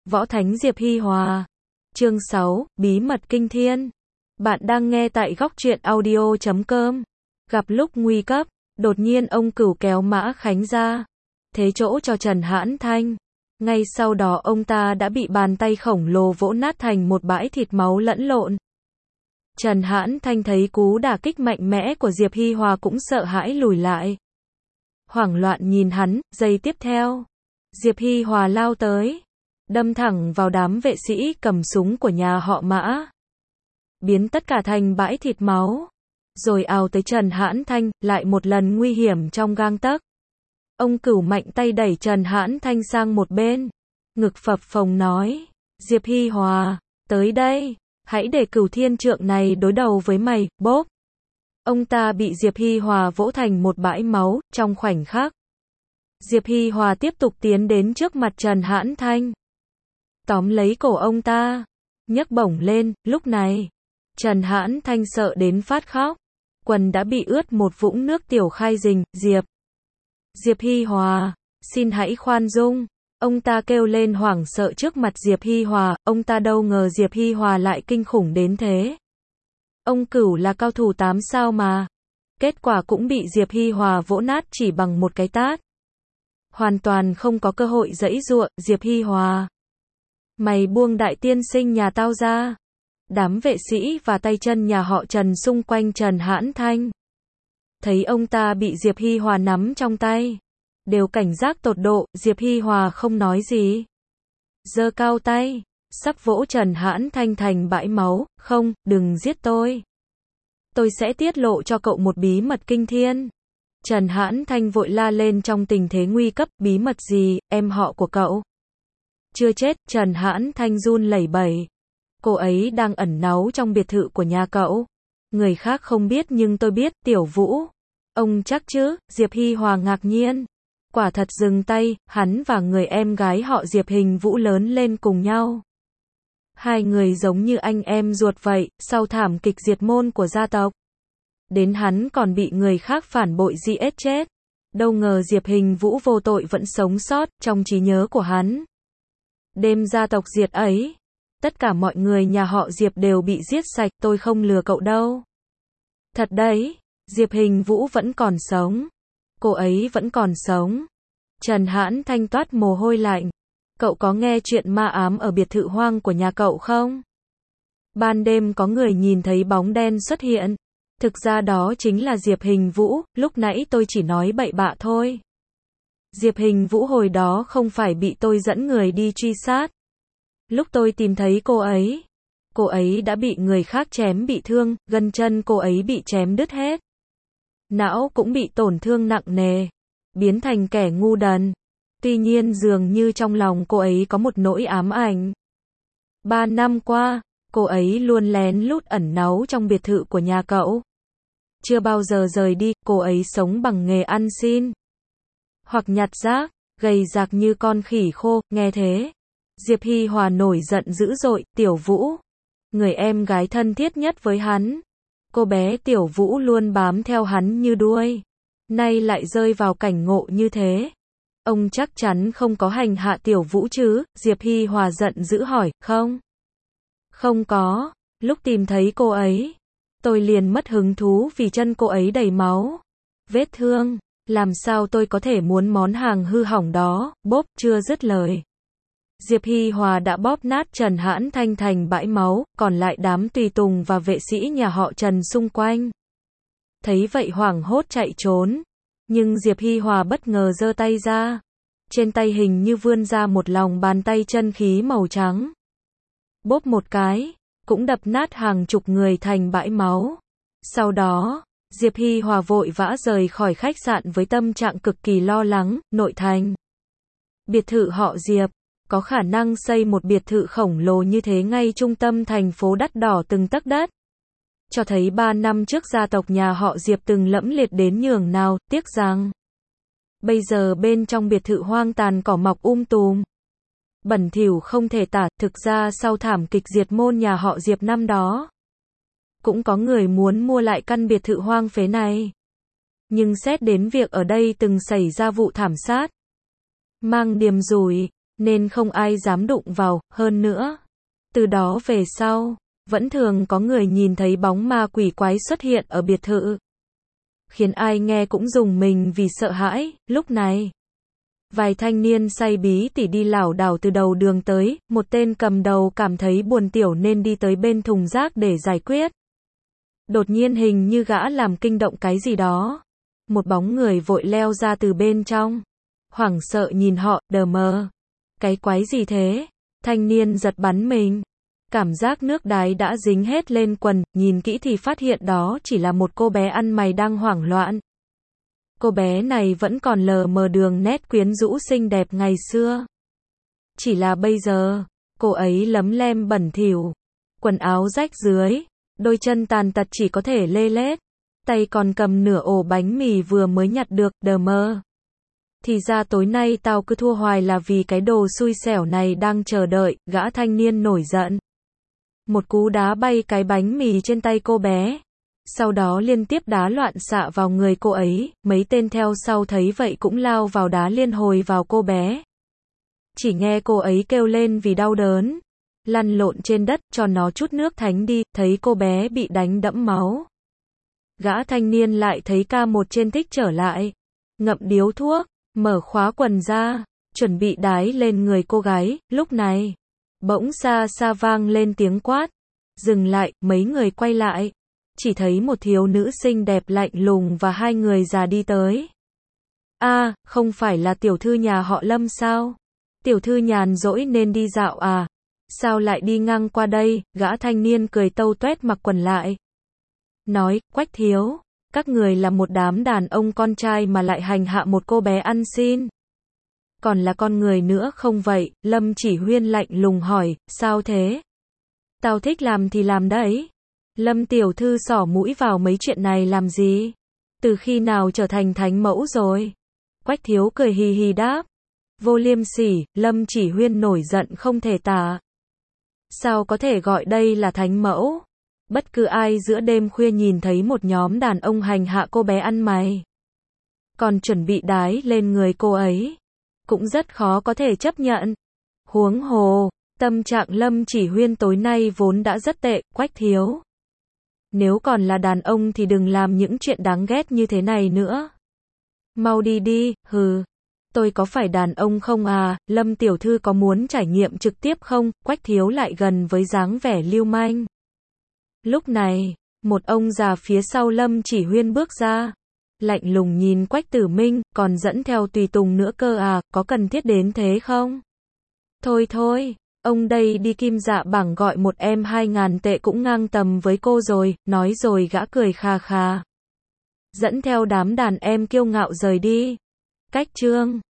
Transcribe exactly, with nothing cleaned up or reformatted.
Võ Thánh Diệp Hi Hòa. Chương sáu, Bí mật kinh thiên. Bạn đang nghe tại góc truyện audio chấm com. Gặp lúc nguy cấp, đột nhiên ông Cửu kéo Mã Khánh ra, thế chỗ cho Trần Hãn Thanh. Ngay sau đó ông ta đã bị bàn tay khổng lồ vỗ nát thành một bãi thịt máu lẫn lộn. Trần Hãn Thanh thấy cú đả kích mạnh mẽ của Diệp Hi Hòa cũng sợ hãi lùi lại. Hoảng loạn nhìn hắn, giây tiếp theo, Diệp Hi Hòa lao tới, đâm thẳng vào đám vệ sĩ cầm súng của nhà họ Mã, biến tất cả thành bãi thịt máu, rồi ào tới Trần Hãn Thanh, lại một lần nguy hiểm trong gang tấc. Ông Cửu mạnh tay đẩy Trần Hãn Thanh sang một bên, ngực phập phồng nói, Diệp Hi Hòa, tới đây, hãy để Cửu Thiên Trượng này đối đầu với mày, bốp. Ông ta bị Diệp Hi Hòa vỗ thành một bãi máu, trong khoảnh khắc. Diệp Hi Hòa tiếp tục tiến đến trước mặt Trần Hãn Thanh, tóm lấy cổ ông ta, nhấc bổng lên. Lúc này, Trần Hãn Thanh sợ đến phát khóc, quần đã bị ướt một vũng nước tiểu khai rình. Diệp, Diệp Hi Hòa, xin hãy khoan dung. Ông ta kêu lên hoảng sợ trước mặt Diệp Hi Hòa, ông ta đâu ngờ Diệp Hi Hòa lại kinh khủng đến thế. Ông Cửu là cao thủ tám sao mà. Kết quả cũng bị Diệp Hi Hòa vỗ nát chỉ bằng một cái tát. Hoàn toàn không có cơ hội giãy giụa. Diệp Hi Hòa, mày buông đại tiên sinh nhà tao ra. Đám vệ sĩ và tay chân nhà họ Trần xung quanh Trần Hãn Thanh, thấy ông ta bị Diệp Hi Hòa nắm trong tay, đều cảnh giác tột độ. Diệp Hi Hòa không nói gì, giơ cao tay, sắp vỗ Trần Hãn Thanh thành bãi máu. Không, đừng giết tôi. Tôi sẽ tiết lộ cho cậu một bí mật kinh thiên. Trần Hãn Thanh vội la lên trong tình thế nguy cấp. Bí mật gì, em họ của cậu chưa chết? Trần Hãn Thanh run lẩy bẩy. Cô ấy đang ẩn náu trong biệt thự của nhà cậu. Người khác không biết nhưng tôi biết. Tiểu Vũ, ông chắc chứ? Diệp Hi Hòa ngạc nhiên. Quả thật dừng tay, hắn và người em gái họ Diệp Hình Vũ lớn lên cùng nhau. Hai người giống như anh em ruột vậy, sau thảm kịch diệt môn của gia tộc. Đến hắn còn bị người khác phản bội giết chết. Đâu ngờ Diệp Hình Vũ vô tội vẫn sống sót, trong trí nhớ của hắn. Đêm gia tộc diệt ấy, tất cả mọi người nhà họ Diệp đều bị giết sạch. Tôi không lừa cậu đâu. Thật đấy, Diệp Hình Vũ vẫn còn sống. Cô ấy vẫn còn sống. Trần Hãn Thanh toát mồ hôi lạnh. Cậu có nghe chuyện ma ám ở biệt thự hoang của nhà cậu không? Ban đêm có người nhìn thấy bóng đen xuất hiện. Thực ra đó chính là Diệp Hình Vũ, lúc nãy tôi chỉ nói bậy bạ thôi. Diệp Hình Vũ hồi đó không phải bị tôi dẫn người đi truy sát. Lúc tôi tìm thấy cô ấy, cô ấy đã bị người khác chém bị thương, gân chân cô ấy bị chém đứt hết. Não cũng bị tổn thương nặng nề, biến thành kẻ ngu đần. Tuy nhiên dường như trong lòng cô ấy có một nỗi ám ảnh. Ba năm qua, cô ấy luôn lén lút ẩn náu trong biệt thự của nhà cậu. Chưa bao giờ rời đi. Cô ấy sống bằng nghề ăn xin hoặc nhặt rác, gầy rạc như con khỉ khô. Nghe thế, Diệp Hi Hòa nổi giận dữ dội. Tiểu Vũ, người em gái thân thiết nhất với hắn, cô bé Tiểu Vũ luôn bám theo hắn như đuôi, nay lại rơi vào cảnh ngộ như thế. Ông chắc chắn không có hành hạ Tiểu Vũ chứ? Diệp Hi Hòa giận dữ hỏi. Không, không có. Lúc tìm thấy cô ấy, tôi liền mất hứng thú vì chân cô ấy đầy máu, vết thương. Làm sao tôi có thể muốn món hàng hư hỏng đó? Bốp. Chưa dứt lời, Diệp Hi Hòa đã bóp nát Trần Hãn Thanh thành bãi máu, còn lại đám tùy tùng và vệ sĩ nhà họ Trần xung quanh. Thấy vậy hoảng hốt chạy trốn, nhưng Diệp Hi Hòa bất ngờ giơ tay ra. Trên tay hình như vươn ra một lòng bàn tay chân khí màu trắng. Bốp một cái, cũng đập nát hàng chục người thành bãi máu. Sau đó, Diệp Hi Hòa vội vã rời khỏi khách sạn với tâm trạng cực kỳ lo lắng. Nội thành, biệt thự họ Diệp, có khả năng xây một biệt thự khổng lồ như thế ngay trung tâm thành phố đắt đỏ từng tấc đất. Cho thấy ba năm trước gia tộc nhà họ Diệp từng lẫm liệt đến nhường nào. Tiếc rằng bây giờ bên trong biệt thự hoang tàn cỏ mọc um tùm, bẩn thỉu không thể tả. Thực ra sau thảm kịch diệt môn nhà họ Diệp năm đó, cũng có người muốn mua lại căn biệt thự hoang phế này. Nhưng xét đến việc ở đây từng xảy ra vụ thảm sát mang điềm rủi, nên không ai dám đụng vào, hơn nữa. Từ đó về sau, vẫn thường có người nhìn thấy bóng ma quỷ quái xuất hiện ở biệt thự. Khiến ai nghe cũng rùng mình vì sợ hãi, lúc này. Vài thanh niên say bí tỉ đi lảo đảo từ đầu đường tới, một tên cầm đầu cảm thấy buồn tiểu nên đi tới bên thùng rác để giải quyết. Đột nhiên hình như gã làm kinh động cái gì đó. Một bóng người vội leo ra từ bên trong. Hoảng sợ nhìn họ, đờ mờ. Cái quái gì thế? Thanh niên giật bắn mình. Cảm giác nước đái đã dính hết lên quần, nhìn kỹ thì phát hiện đó chỉ là một cô bé ăn mày đang hoảng loạn. Cô bé này vẫn còn lờ mờ đường nét quyến rũ xinh đẹp ngày xưa. Chỉ là bây giờ, cô ấy lấm lem bẩn thỉu, quần áo rách rưới, đôi chân tàn tật chỉ có thể lê lết, tay còn cầm nửa ổ bánh mì vừa mới nhặt được, đờ mơ. Thì ra tối nay tao cứ thua hoài là vì cái đồ xui xẻo này đang chờ đợi, gã thanh niên nổi giận. Một cú đá bay cái bánh mì trên tay cô bé. Sau đó liên tiếp đá loạn xạ vào người cô ấy, mấy tên theo sau thấy vậy cũng lao vào đá liên hồi vào cô bé. Chỉ nghe cô ấy kêu lên vì đau đớn. Lăn lộn trên đất cho nó chút nước thánh đi, thấy cô bé bị đánh đẫm máu. Gã thanh niên lại thấy ca một trên thích trở lại. Ngậm điếu thuốc, mở khóa quần ra, chuẩn bị đái lên người cô gái, lúc này. Bỗng xa xa vang lên tiếng quát. Dừng lại, mấy người quay lại. Chỉ thấy một thiếu nữ xinh đẹp lạnh lùng và hai người già đi tới. A, à, không phải là tiểu thư nhà họ Lâm sao? Tiểu thư nhàn rỗi nên đi dạo à? Sao lại đi ngang qua đây? Gã thanh niên cười tâu tuét mặc quần lại. Nói, Quách thiếu, các người là một đám đàn ông con trai mà lại hành hạ một cô bé ăn xin. Còn là con người nữa không vậy? Lâm Chỉ Huyên lạnh lùng hỏi, sao thế? Tao thích làm thì làm đấy. Lâm tiểu thư xỏ mũi vào mấy chuyện này làm gì? Từ khi nào trở thành thánh mẫu rồi? Quách thiếu cười hì hì đáp. Vô liêm sỉ, Lâm Chỉ Huyên nổi giận không thể tả. Sao có thể gọi đây là thánh mẫu? Bất cứ ai giữa đêm khuya nhìn thấy một nhóm đàn ông hành hạ cô bé ăn mày, còn chuẩn bị đái lên người cô ấy, cũng rất khó có thể chấp nhận. Huống hồ, tâm trạng Lâm Chỉ Huyên tối nay vốn đã rất tệ, Quách thiếu. Nếu còn là đàn ông thì đừng làm những chuyện đáng ghét như thế này nữa. Mau đi đi, hừ. Tôi có phải đàn ông không à? Lâm tiểu thư có muốn trải nghiệm trực tiếp không? Quách thiếu lại gần với dáng vẻ lưu manh. Lúc này, một ông già phía sau Lâm Chỉ Huyên bước ra. Lạnh lùng nhìn Quách Tử Minh, còn dẫn theo tùy tùng nữa cơ à, có cần thiết đến thế không? Thôi thôi, ông đây đi Kim Dạ Bảng gọi một em hai ngàn tệ cũng ngang tầm với cô rồi, nói rồi gã cười khà khà. Dẫn theo đám đàn em kiêu ngạo rời đi. Cách chương